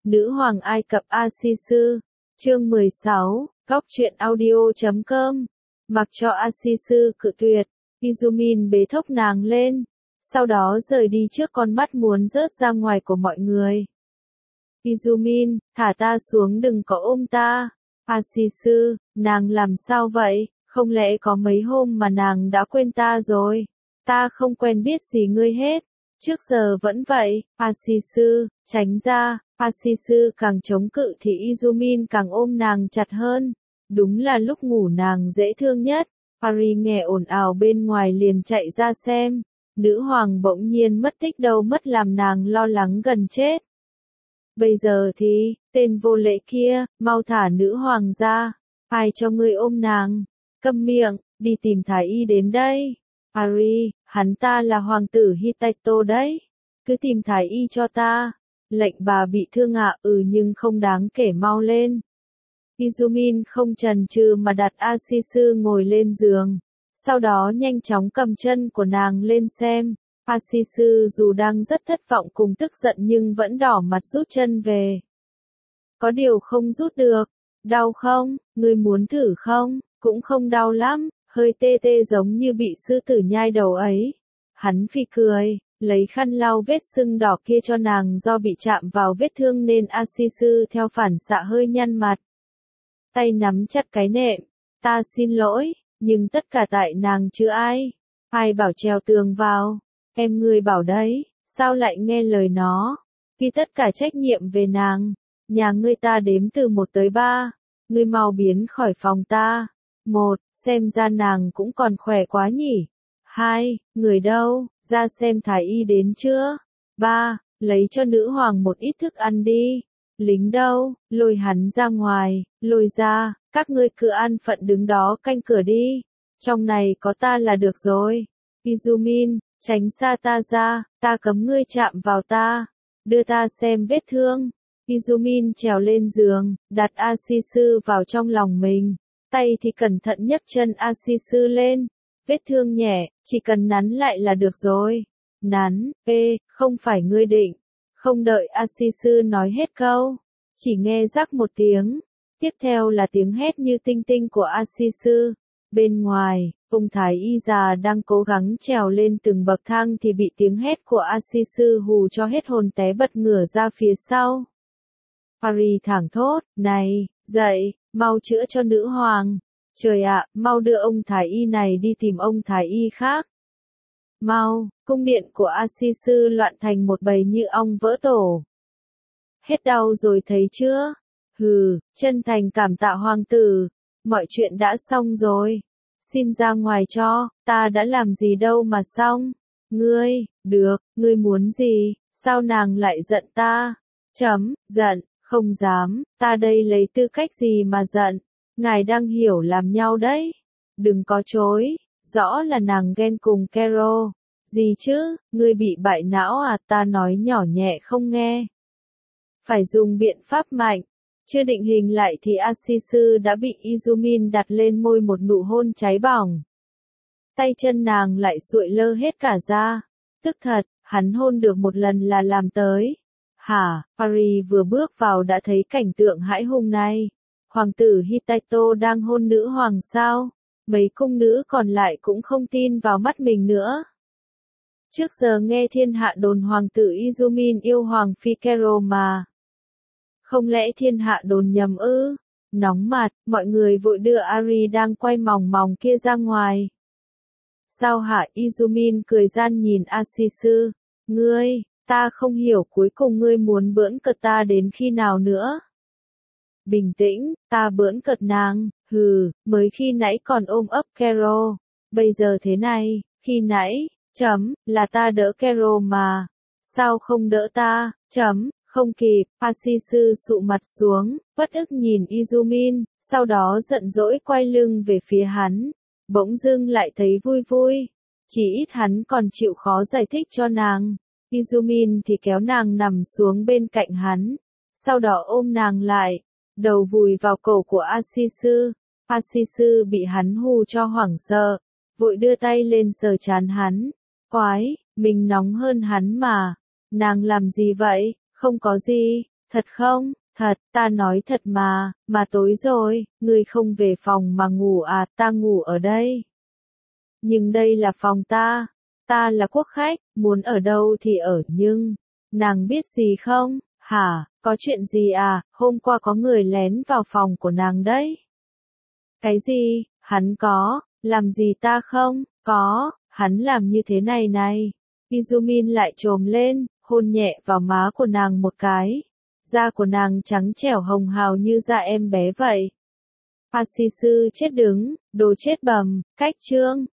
Nữ hoàng Ai Cập A-si-sư, chương 16, góc truyện audio.com. Mặc cho A-si-sư cự tuyệt, Izumin bế thốc nàng lên, sau đó rời đi trước con mắt muốn rớt ra ngoài của mọi người. Izumin, thả ta xuống, đừng có ôm ta. A-si-sư, nàng làm sao vậy, không lẽ có mấy hôm mà nàng đã quên ta rồi? Ta không quen biết gì ngươi hết. Trước giờ vẫn vậy. A-si-sư, tránh ra. A-si-sư càng chống cự thì Izumin càng ôm nàng chặt hơn. Đúng là lúc ngủ nàng dễ thương nhất. Paris nghe ồn ào bên ngoài liền chạy ra xem. Nữ hoàng bỗng nhiên mất tích đâu mất, làm nàng lo lắng gần chết. Bây giờ thì, tên vô lễ kia, mau thả nữ hoàng ra. Ai cho ngươi ôm nàng? Câm miệng, đi tìm thái y đến đây. Paris, hắn ta là hoàng tử Hittito đấy. Cứ tìm thái y cho ta. Lệnh bà bị thương ạ, nhưng không đáng kể, mau lên. Izumin không chần chừ mà đặt A-si-sư ngồi lên giường. Sau đó nhanh chóng cầm chân của nàng lên xem. A-si-sư dù đang rất thất vọng cùng tức giận nhưng vẫn đỏ mặt rút chân về. Có điều không rút được. Đau không? Ngươi muốn thử không? Cũng không đau lắm, hơi tê tê giống như bị sư tử nhai đầu ấy. Hắn phì cười, lấy khăn lau vết sưng đỏ kia cho nàng, do bị chạm vào vết thương nên A-si-sư theo phản xạ hơi nhăn mặt. Tay nắm chặt cái nệm. Ta xin lỗi, nhưng tất cả tại nàng chứ ai. Ai bảo trèo tường vào? Em ngươi bảo đấy, sao lại nghe lời nó? Vì tất cả trách nhiệm về nàng. Nhà ngươi ta đếm từ 1 tới 3. Ngươi mau biến khỏi phòng ta. 1, xem ra nàng cũng còn khỏe quá nhỉ. 2, người đâu, ra xem thái y đến chưa? 3, lấy cho nữ hoàng một ít thức ăn đi. Lính đâu, lôi hắn ra ngoài, lôi ra, các ngươi cứ an phận đứng đó canh cửa đi. Trong này có ta là được rồi. Izumin, tránh xa ta ra, ta cấm ngươi chạm vào ta. Đưa ta xem vết thương. Izumin trèo lên giường, đặt A-si-sư vào trong lòng mình. Tay thì cẩn thận nhấc chân A-si-sư lên. Vết thương nhẹ, chỉ cần nắn lại là được rồi. Nắn, không phải ngươi định. Không đợi A-si-sư nói hết câu, chỉ nghe rắc một tiếng. Tiếp theo là tiếng hét như tinh tinh của A-si-sư. Bên ngoài, ông thái y già đang cố gắng trèo lên từng bậc thang thì bị tiếng hét của A-si-sư hù cho hết hồn, té bật ngửa ra phía sau. Paris thảng thốt, này, dậy, mau chữa cho nữ hoàng. Trời ạ, mau đưa ông thái y này đi tìm ông thái y khác. Mau, cung điện của A-si-sư loạn thành một bầy như ong vỡ tổ. Hết đau rồi thấy chưa? Hừ, chân thành cảm tạ hoàng tử. Mọi chuyện đã xong rồi. Xin ra ngoài cho, ta đã làm gì đâu mà xong. Ngươi, được, ngươi muốn gì? Sao nàng lại giận ta? Giận, không dám, ta đây lấy tư cách gì mà giận? Ngài đang hiểu làm nhau đấy. Đừng có chối, rõ là nàng ghen cùng Kero. Gì chứ, ngươi bị bại não à? Ta nói nhỏ nhẹ không nghe. Phải dùng biện pháp mạnh. Chưa định hình lại thì A-si-sư đã bị Izumin đặt lên môi một nụ hôn cháy bỏng. Tay chân nàng lại sụi lơ hết cả ra. Tức thật, hắn hôn được một lần là làm tới. Hả, Paris vừa bước vào đã thấy cảnh tượng hãi hùng này. Hoàng tử Hittito đang hôn nữ hoàng sao? Mấy cung nữ còn lại cũng không tin vào mắt mình nữa. Trước giờ nghe thiên hạ đồn hoàng tử Izumin yêu hoàng phi Kero mà. Không lẽ thiên hạ đồn nhầm ư? Nóng mặt, mọi người vội đưa Ari đang quay mòng mòng kia ra ngoài. Sao hả? Izumin cười gian nhìn A-si-sư. Ngươi, ta không hiểu cuối cùng ngươi muốn bỡn cợt ta đến khi nào nữa? Bình tĩnh, ta bỡn cợt nàng, mới khi nãy còn ôm ấp Kero. Bây giờ thế này, khi nãy, là ta đỡ Kero mà. Sao không đỡ ta, không kịp. A-si-sư sụ mặt xuống, bất ức nhìn Izumin, sau đó giận dỗi quay lưng về phía hắn. Bỗng dưng lại thấy vui vui. Chỉ ít hắn còn chịu khó giải thích cho nàng. Izumin thì kéo nàng nằm xuống bên cạnh hắn. Sau đó ôm nàng lại, đầu vùi vào cổ của A-si-sư. A-si-sư bị hắn hù cho hoảng sợ, vội đưa tay lên sờ trán hắn. Quái, mình nóng hơn hắn mà. Nàng làm gì vậy? Không có gì. Thật không? Thật, ta nói thật mà tối rồi, ngươi không về phòng mà ngủ à, ta ngủ ở đây. Nhưng đây là phòng ta là quốc khách, muốn ở đâu thì ở nhưng, nàng biết gì không? Hả, có chuyện gì à, hôm qua có người lén vào phòng của nàng đấy. Cái gì, hắn có, làm gì ta không? Có, hắn làm như thế này này. Izumin lại trồm lên, hôn nhẹ vào má của nàng một cái. Da của nàng trắng trẻo hồng hào như da em bé vậy. Asisu chết đứng, đồ chết bầm, cách chương.